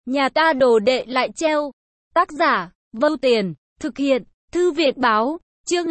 Nhà ta đồ đệ lại treo. Tác giả, Vâu Tiền, thực hiện, Thư Viện Báo, chương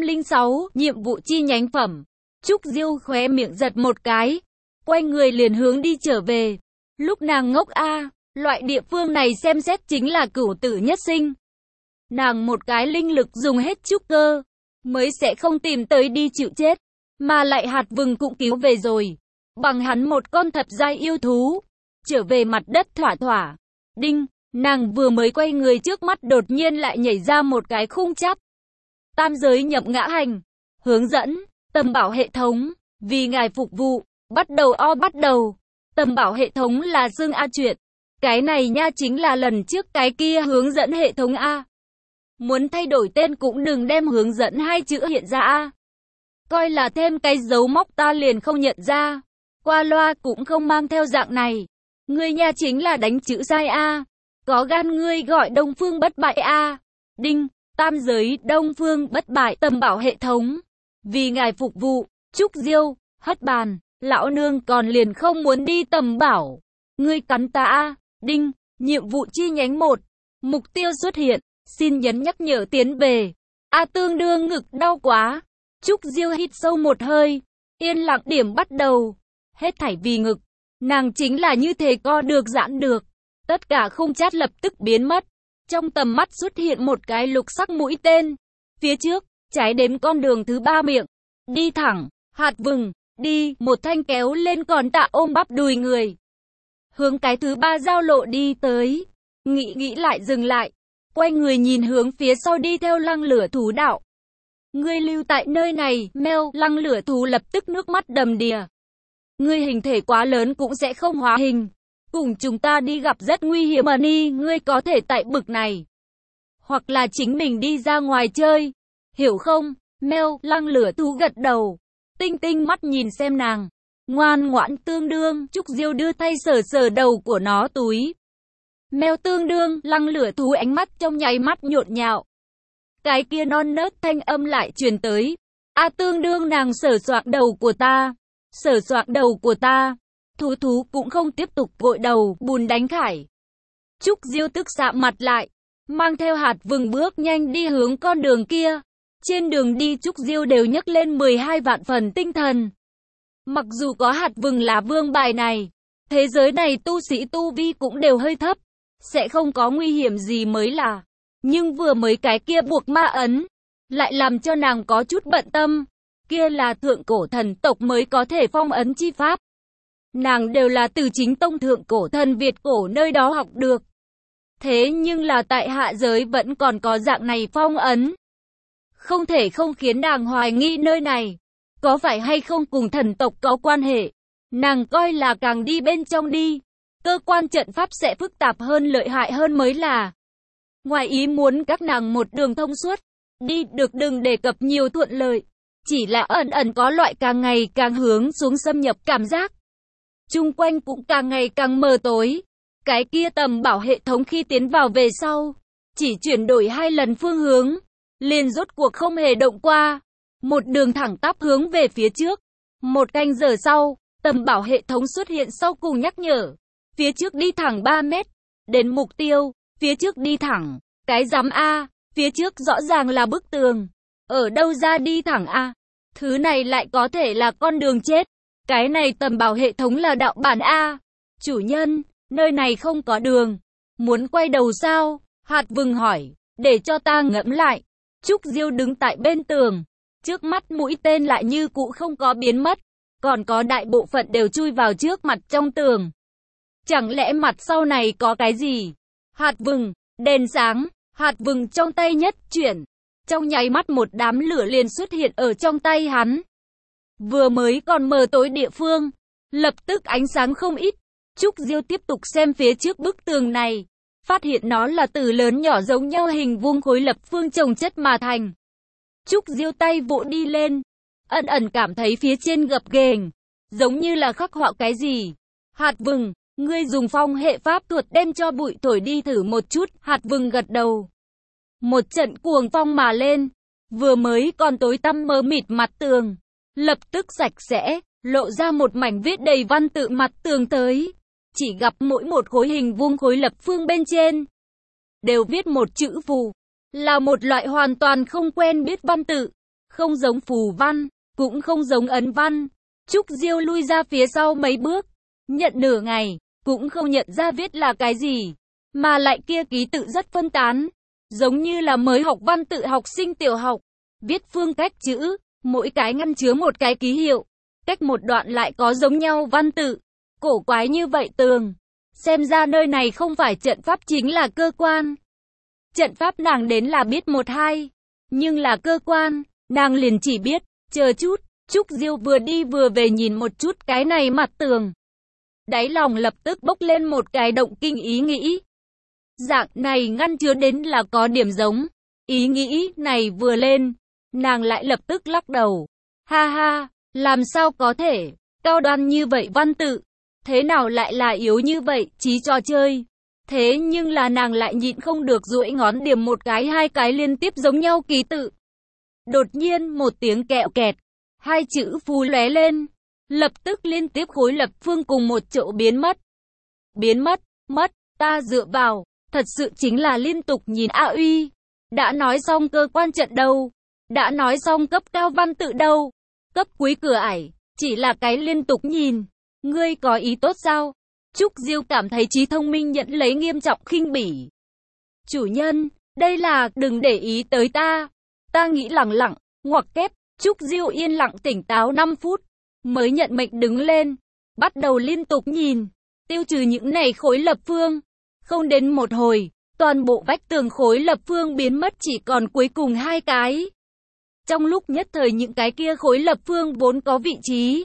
206, nhiệm vụ chi nhánh phẩm. Trúc Diêu khóe miệng giật một cái, quay người liền hướng đi trở về. Lúc nàng ngốc loại địa phương này xem xét chính là cửu tử nhất sinh. Nàng một cái linh lực dùng hết trúc cơ, mới sẽ không tìm tới đi chịu chết, mà lại hạt vừng cũng cứu về rồi. Bằng hắn một con thập giai yêu thú, trở về mặt đất thỏa thỏa. Đinh, nàng vừa mới quay người trước mắt đột nhiên lại nhảy ra một cái khung chắp. Tam giới nhập ngã hành, hướng dẫn, tầm bảo hệ thống, vì ngài phục vụ, bắt đầu. Tầm bảo hệ thống là xưng A chuyện. Cái này nha chính là lần trước cái kia hướng dẫn hệ thống A. Muốn thay đổi tên cũng đừng đem hướng dẫn hai chữ hiện ra A. Coi là thêm cái dấu móc ta liền không nhận ra. Qua loa cũng không mang theo dạng này. Ngươi nha chính là đánh chữ sai A. Có gan ngươi gọi Đông Phương bất bại A. Đinh, tam giới Đông Phương bất bại tầm bảo hệ thống. Vì ngài phục vụ, Trúc Diêu, hất bàn, lão nương còn liền không muốn đi tầm bảo. Ngươi cắn ta A. Đinh, nhiệm vụ chi nhánh 1. Mục tiêu xuất hiện, xin nhấn nhắc nhở tiến về. Tương đương ngực đau quá. Trúc Diêu hít sâu một hơi, yên lặng điểm bắt đầu. Hết thảy vì ngực, nàng chính là như thế co được giãn được. Tất cả khung chát lập tức biến mất. Trong tầm mắt xuất hiện một cái lục sắc mũi tên. Phía trước, trái đến con đường thứ 3 miệng. Đi thẳng, hạt vừng, đi, một thanh kéo lên còn tạ ôm bắp đùi người. Hướng cái thứ 3 giao lộ đi tới. Nghĩ lại dừng lại. Quay người nhìn hướng phía sau đi theo lăng lửa thú đạo. Ngươi lưu tại nơi này, meo, lăng lửa thú lập tức nước mắt đầm đìa. Ngươi hình thể quá lớn cũng sẽ không hóa hình. Cùng chúng ta đi gặp rất nguy hiểm mà ngươi có thể tại bực này. Hoặc là chính mình đi ra ngoài chơi. Hiểu không? Meo, lăng lửa thú gật đầu. Tinh tinh mắt nhìn xem nàng. Ngoan ngoãn tương đương, Trúc Diêu đưa tay sờ đầu của nó túi. Meo tương đương, lăng lửa thú ánh mắt trong nháy mắt nhộn nhạo. Cái kia non nớt thanh âm lại truyền tới. Tương đương nàng sờ soạng đầu của ta. Thú cũng không tiếp tục gội đầu, bùn đánh khải. Trúc Diêu tức sạm mặt lại, mang theo hạt vừng bước nhanh đi hướng con đường kia. Trên đường đi Trúc Diêu đều nhấc lên 12 vạn phần tinh thần. Mặc dù có hạt vừng là vương bài này, thế giới này tu sĩ tu vi cũng đều hơi thấp, sẽ không có nguy hiểm gì mới là. Nhưng vừa mới cái kia buộc ma ấn, lại làm cho nàng có chút bận tâm. Kia là thượng cổ thần tộc mới có thể phong ấn chi pháp. Nàng đều là từ chính tông thượng cổ thần Việt cổ nơi đó học được. Thế nhưng là tại hạ giới vẫn còn có dạng này phong ấn. Không thể không khiến nàng hoài nghi nơi này có phải hay không cùng thần tộc có quan hệ. Nàng coi là càng đi bên trong đi, cơ quan trận pháp sẽ phức tạp hơn lợi hại hơn mới là. Ngoài ý muốn các nàng một đường thông suốt, đi được đừng đề cập nhiều thuận lợi. Chỉ là ẩn có loại càng ngày càng hướng xuống xâm nhập cảm giác. Chung quanh cũng càng ngày càng mờ tối. Cái kia tầm bảo hệ thống khi tiến vào về sau, chỉ chuyển đổi 2 lần phương hướng, liền rốt cuộc không hề động qua. Một đường thẳng tắp hướng về phía trước. 1 canh giờ sau, tầm bảo hệ thống xuất hiện sau cùng nhắc nhở. Phía trước đi thẳng 3 mét. Đến mục tiêu, phía trước đi thẳng. Cái rắm A, phía trước rõ ràng là bức tường. Ở đâu ra đi thẳng A? Thứ này lại có thể là con đường chết. Cái này tầm bảo hệ thống là đạo bản A. Chủ nhân, nơi này không có đường. Muốn quay đầu sao? Hạt vừng hỏi, để cho ta ngẫm lại. Trúc Diêu đứng tại bên tường. Trước mắt mũi tên lại như cũ không có biến mất. Còn có đại bộ phận đều chui vào trước mặt trong tường. Chẳng lẽ mặt sau này có cái gì? Hạt vừng, đèn sáng, hạt vừng trong tay nhất chuyển. Trong nháy mắt một đám lửa liền xuất hiện ở trong tay hắn. Vừa mới còn mờ tối địa phương, lập tức ánh sáng không ít. Trúc Diêu tiếp tục xem phía trước bức tường này, phát hiện nó là từ lớn nhỏ giống nhau hình vuông khối lập phương chồng chất mà thành. Trúc Diêu tay vỗ đi lên, ẩn cảm thấy phía trên gập ghềnh, giống như là khắc họa cái gì. Hạt vừng, ngươi dùng phong hệ pháp thuật đem cho bụi thổi đi thử một chút. Hạt vừng gật đầu. Một trận cuồng phong mà lên, vừa mới còn tối tăm mờ mịt mặt tường, lập tức sạch sẽ, lộ ra một mảnh viết đầy văn tự mặt tường tới. chỉ gặp mỗi một khối hình vuông khối lập phương bên trên đều viết một chữ phù, là một loại hoàn toàn không quen biết văn tự, không giống phù văn, cũng không giống ấn văn. Trúc Diêu lui ra phía sau mấy bước, nhận nửa ngày, cũng không nhận ra viết là cái gì, mà lại kia ký tự rất phân tán, giống như là mới học văn tự học sinh tiểu học, viết phương cách chữ, mỗi cái ngăn chứa một cái ký hiệu, cách một đoạn lại có giống nhau văn tự, cổ quái như vậy tường. Xem ra nơi này không phải trận pháp chính là cơ quan. Trận pháp nàng đến là biết một hai, nhưng là cơ quan, nàng liền chỉ biết, chờ chút. Trúc Diêu vừa đi vừa về nhìn một chút cái này mặt tường. Đáy lòng lập tức bốc lên một cái động kinh ý nghĩ. Dạng này ngăn chứa đến là có điểm giống. Ý nghĩ này vừa lên, nàng lại lập tức lắc đầu. Ha ha, làm sao có thể, cao đoan như vậy văn tự, thế nào lại là yếu như vậy, trí trò chơi. Thế nhưng là nàng lại nhịn không được duỗi ngón điểm một cái hai cái liên tiếp giống nhau ký tự. Đột nhiên một tiếng kẹo kẹt. Hai chữ phù lóe lên, lập tức liên tiếp khối lập phương cùng một chỗ biến mất. Biến mất, ta dựa vào, thật sự chính là liên tục nhìn A Uy. Đã nói xong cơ quan trận đâu, đã nói xong cấp cao văn tự đâu, cấp cuối cửa ải, chỉ là cái liên tục nhìn. Ngươi có ý tốt sao? Trúc Diêu cảm thấy trí thông minh nhận lấy nghiêm trọng khinh bỉ. Chủ nhân, đây là, đừng để ý tới ta. Ta nghĩ lẳng, ngoặc kép. Trúc Diêu yên lặng tỉnh táo 5 phút, mới nhận mệnh đứng lên, bắt đầu liên tục nhìn, tiêu trừ những này khối lập phương. Không đến một hồi, toàn bộ vách tường khối lập phương biến mất chỉ còn cuối cùng hai cái. Trong lúc nhất thời những cái kia khối lập phương vốn có vị trí,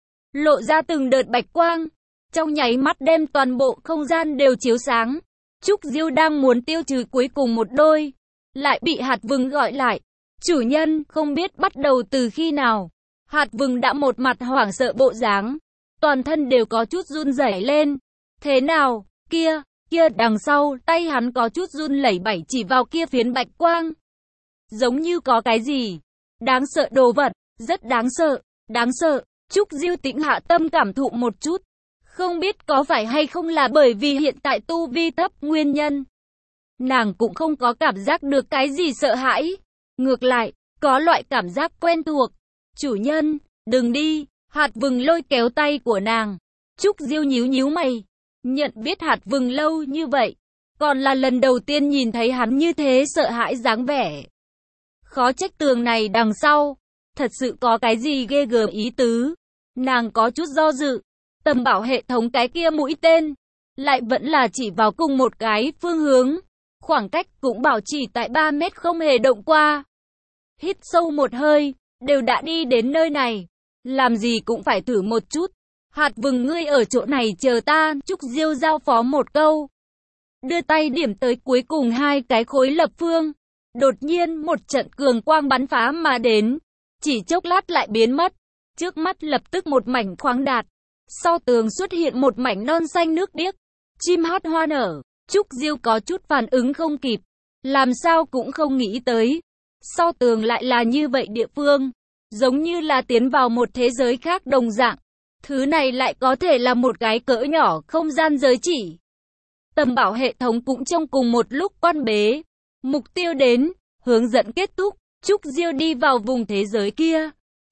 lộ ra từng đợt bạch quang, trong nháy mắt đem toàn bộ không gian đều chiếu sáng. Trúc Diêu đang muốn tiêu trừ cuối cùng một đôi, lại bị Hạt Vừng gọi lại. Chủ nhân, không biết bắt đầu từ khi nào. Hạt Vừng đã một mặt hoảng sợ bộ dáng, toàn thân đều có chút run rẩy lên. Thế nào, kia, đằng sau, tay hắn có chút run lẩy bẩy chỉ vào kia phiến bạch quang. Giống như có cái gì đáng sợ đồ vật, rất đáng sợ. Trúc Diêu tĩnh hạ tâm cảm thụ một chút. Không biết có phải hay không là bởi vì hiện tại tu vi thấp nguyên nhân. Nàng cũng không có cảm giác được cái gì sợ hãi. Ngược lại, có loại cảm giác quen thuộc. Chủ nhân, đừng đi. Hạt Vừng lôi kéo tay của nàng. Trúc Diêu nhíu mày. Nhận biết Hạt Vừng lâu như vậy, còn là lần đầu tiên nhìn thấy hắn như thế sợ hãi dáng vẻ. Khó trách tường này đằng sau, thật sự có cái gì ghê gớm ý tứ. Nàng có chút do dự. Tầm bảo hệ thống cái kia mũi tên, lại vẫn là chỉ vào cùng một cái phương hướng. Khoảng cách cũng bảo trì tại 3 mét không hề động qua. Hít sâu một hơi, đều đã đi đến nơi này. Làm gì cũng phải thử một chút. Hạt Vừng ngươi ở chỗ này chờ ta. Trúc Diêu giao phó một câu. Đưa tay điểm tới cuối cùng hai cái khối lập phương. Đột nhiên một trận cường quang bắn phá mà đến. Chỉ chốc lát lại biến mất. Trước mắt lập tức một mảnh khoáng đạt. Sau tường xuất hiện một mảnh non xanh nước biếc. Chim hót hoa nở. Trúc Diêu có chút phản ứng không kịp. Làm sao cũng không nghĩ tới. Sau tường lại là như vậy địa phương. Giống như là tiến vào một thế giới khác đồng dạng. Thứ này lại có thể là một cái cỡ nhỏ không gian giới chỉ. Tầm bảo hệ thống cũng trong cùng một lúc quan bế. Mục tiêu đến, hướng dẫn kết thúc. Trúc Diêu đi vào vùng thế giới kia.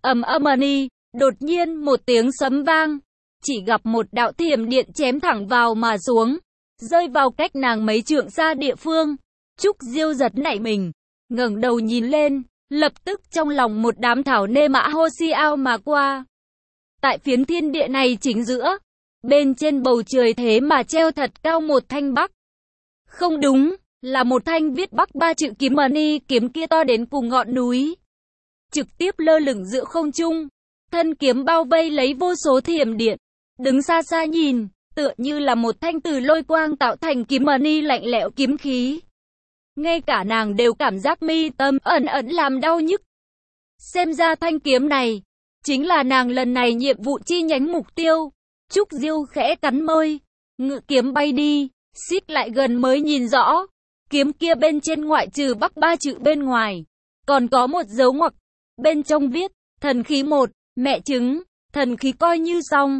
Đột nhiên một tiếng sấm vang. Chỉ gặp một đạo thiểm điện chém thẳng vào mà xuống. Rơi vào cách nàng mấy trượng xa địa phương. Trúc Diêu giật nảy mình. Ngẩng đầu nhìn lên. Lập tức trong lòng một đám thảo nê mã hô si ao mà qua. Tại phiến thiên địa này chính giữa. Bên trên bầu trời thế mà treo thật cao một thanh bắc. Không đúng, là một thanh viết bắc 3 chữ kiếm money, kiếm kia to đến cùng ngọn núi. Trực tiếp lơ lửng giữa không trung. Thân kiếm bao vây lấy vô số thiểm điện. Đứng xa xa nhìn, tựa như là một thanh từ lôi quang tạo thành kiếm money lạnh lẽo kiếm khí. Ngay cả nàng đều cảm giác mi tâm ẩn làm đau nhức. Xem ra thanh kiếm này chính là nàng lần này nhiệm vụ chi nhánh mục tiêu. Trúc Diêu khẽ cắn môi, ngự kiếm bay đi, xích lại gần mới nhìn rõ. Kiếm kia bên trên ngoại trừ bắc 3 chữ bên ngoài, còn có một dấu ngoặc. Bên trong viết, thần khí 1, mẹ trứng, thần khí coi như xong.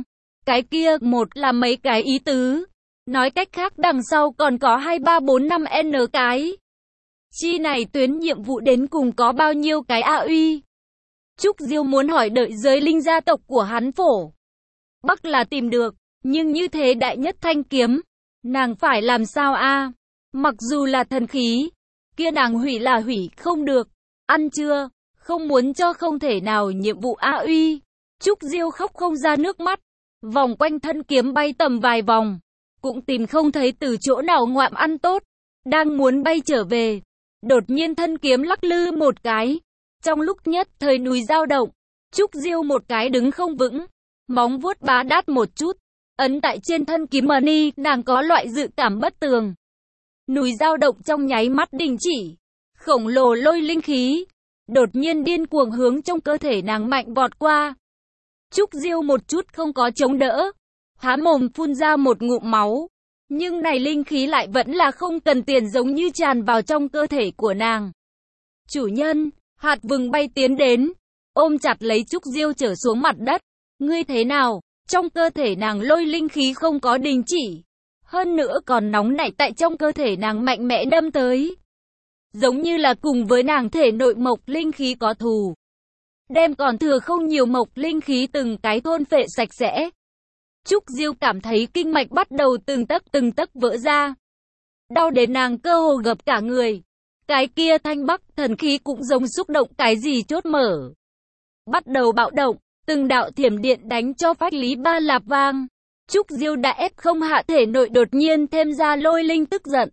Cái kia, một là mấy cái ý tứ. Nói cách khác đằng sau còn có 2, 3, 4, 5 n cái. Chi này tuyến nhiệm vụ đến cùng có bao nhiêu cái a uy? Trúc Diêu muốn hỏi đợi giới linh gia tộc của hắn phổ Bắc là tìm được, nhưng như thế đại nhất thanh kiếm, nàng phải làm sao a? Mặc dù là thần khí, kia nàng hủy là hủy không được. Ăn chưa? Không muốn cho không thể nào nhiệm vụ a uy. Trúc Diêu khóc không ra nước mắt, vòng quanh thân kiếm bay tầm vài vòng, cũng tìm không thấy từ chỗ nào ngoạm ăn tốt. Đang muốn bay trở về, đột nhiên thân kiếm lắc lư một cái. Trong lúc nhất thời núi dao động, Trúc Diêu một cái đứng không vững, móng vuốt bá đát một chút, ấn tại trên thân kiếm money, nàng có loại dự cảm bất tường. Núi dao động trong nháy mắt đình chỉ, khổng lồ lôi linh khí đột nhiên điên cuồng hướng trong cơ thể nàng mạnh vọt qua. Trúc Diêu một chút không có chống đỡ, há mồm phun ra một ngụm máu, nhưng này linh khí lại vẫn là không cần tiền giống như tràn vào trong cơ thể của nàng. Chủ nhân, hạt vừng bay tiến đến, ôm chặt lấy Trúc Diêu trở xuống mặt đất. Ngươi thế nào? Trong cơ thể nàng lôi linh khí không có đình chỉ, hơn nữa còn nóng nảy tại trong cơ thể nàng mạnh mẽ đâm tới. Giống như là cùng với nàng thể nội mộc linh khí có thù, đem còn thừa không nhiều mộc linh khí từng cái thôn phệ sạch sẽ. Trúc Diêu cảm thấy kinh mạch bắt đầu từng tấc vỡ ra, đau đến nàng cơ hồ gập cả người. Cái kia thanh bắc thần khí cũng giống xúc động cái gì chốt mở, bắt đầu bạo động, từng đạo thiểm điện đánh cho phách lý ba lạp vang. Trúc Diêu đã ép không hạ thể nội đột nhiên thêm ra lôi linh tức giận,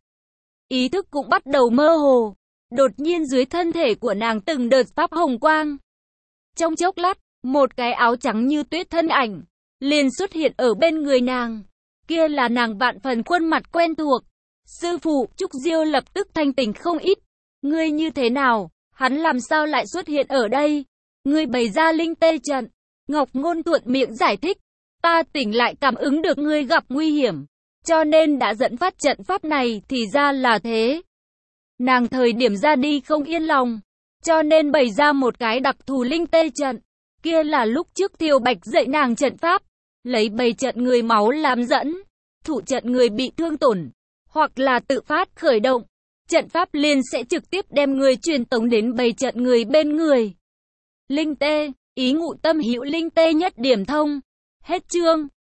ý thức cũng bắt đầu mơ hồ. Đột nhiên dưới thân thể của nàng từng đợt pháp hồng quang. Trong chốc lát, một cái áo trắng như tuyết thân ảnh liền xuất hiện ở bên người nàng. Kia là nàng vạn phần khuôn mặt quen thuộc. Sư phụ. Trúc Diêu lập tức thanh tỉnh không ít. Ngươi như thế nào? Hắn làm sao lại xuất hiện ở đây? Ngươi bày ra linh tê trận. Ngọc Ngôn thuận miệng giải thích. Ta tỉnh lại cảm ứng được ngươi gặp nguy hiểm, cho nên đã dẫn phát trận pháp này, thì ra là thế. Nàng thời điểm ra đi không yên lòng, cho nên bày ra một cái đặc thù linh tê trận. Kia là lúc trước Tiêu Bạch dạy nàng trận pháp, lấy bày trận người máu làm dẫn, thủ trận người bị thương tổn, hoặc là tự phát khởi động, trận pháp liền sẽ trực tiếp đem người truyền tống đến bày trận người bên người. Linh tê, ý ngụ tâm hữu linh tê nhất điểm thông. Hết chương.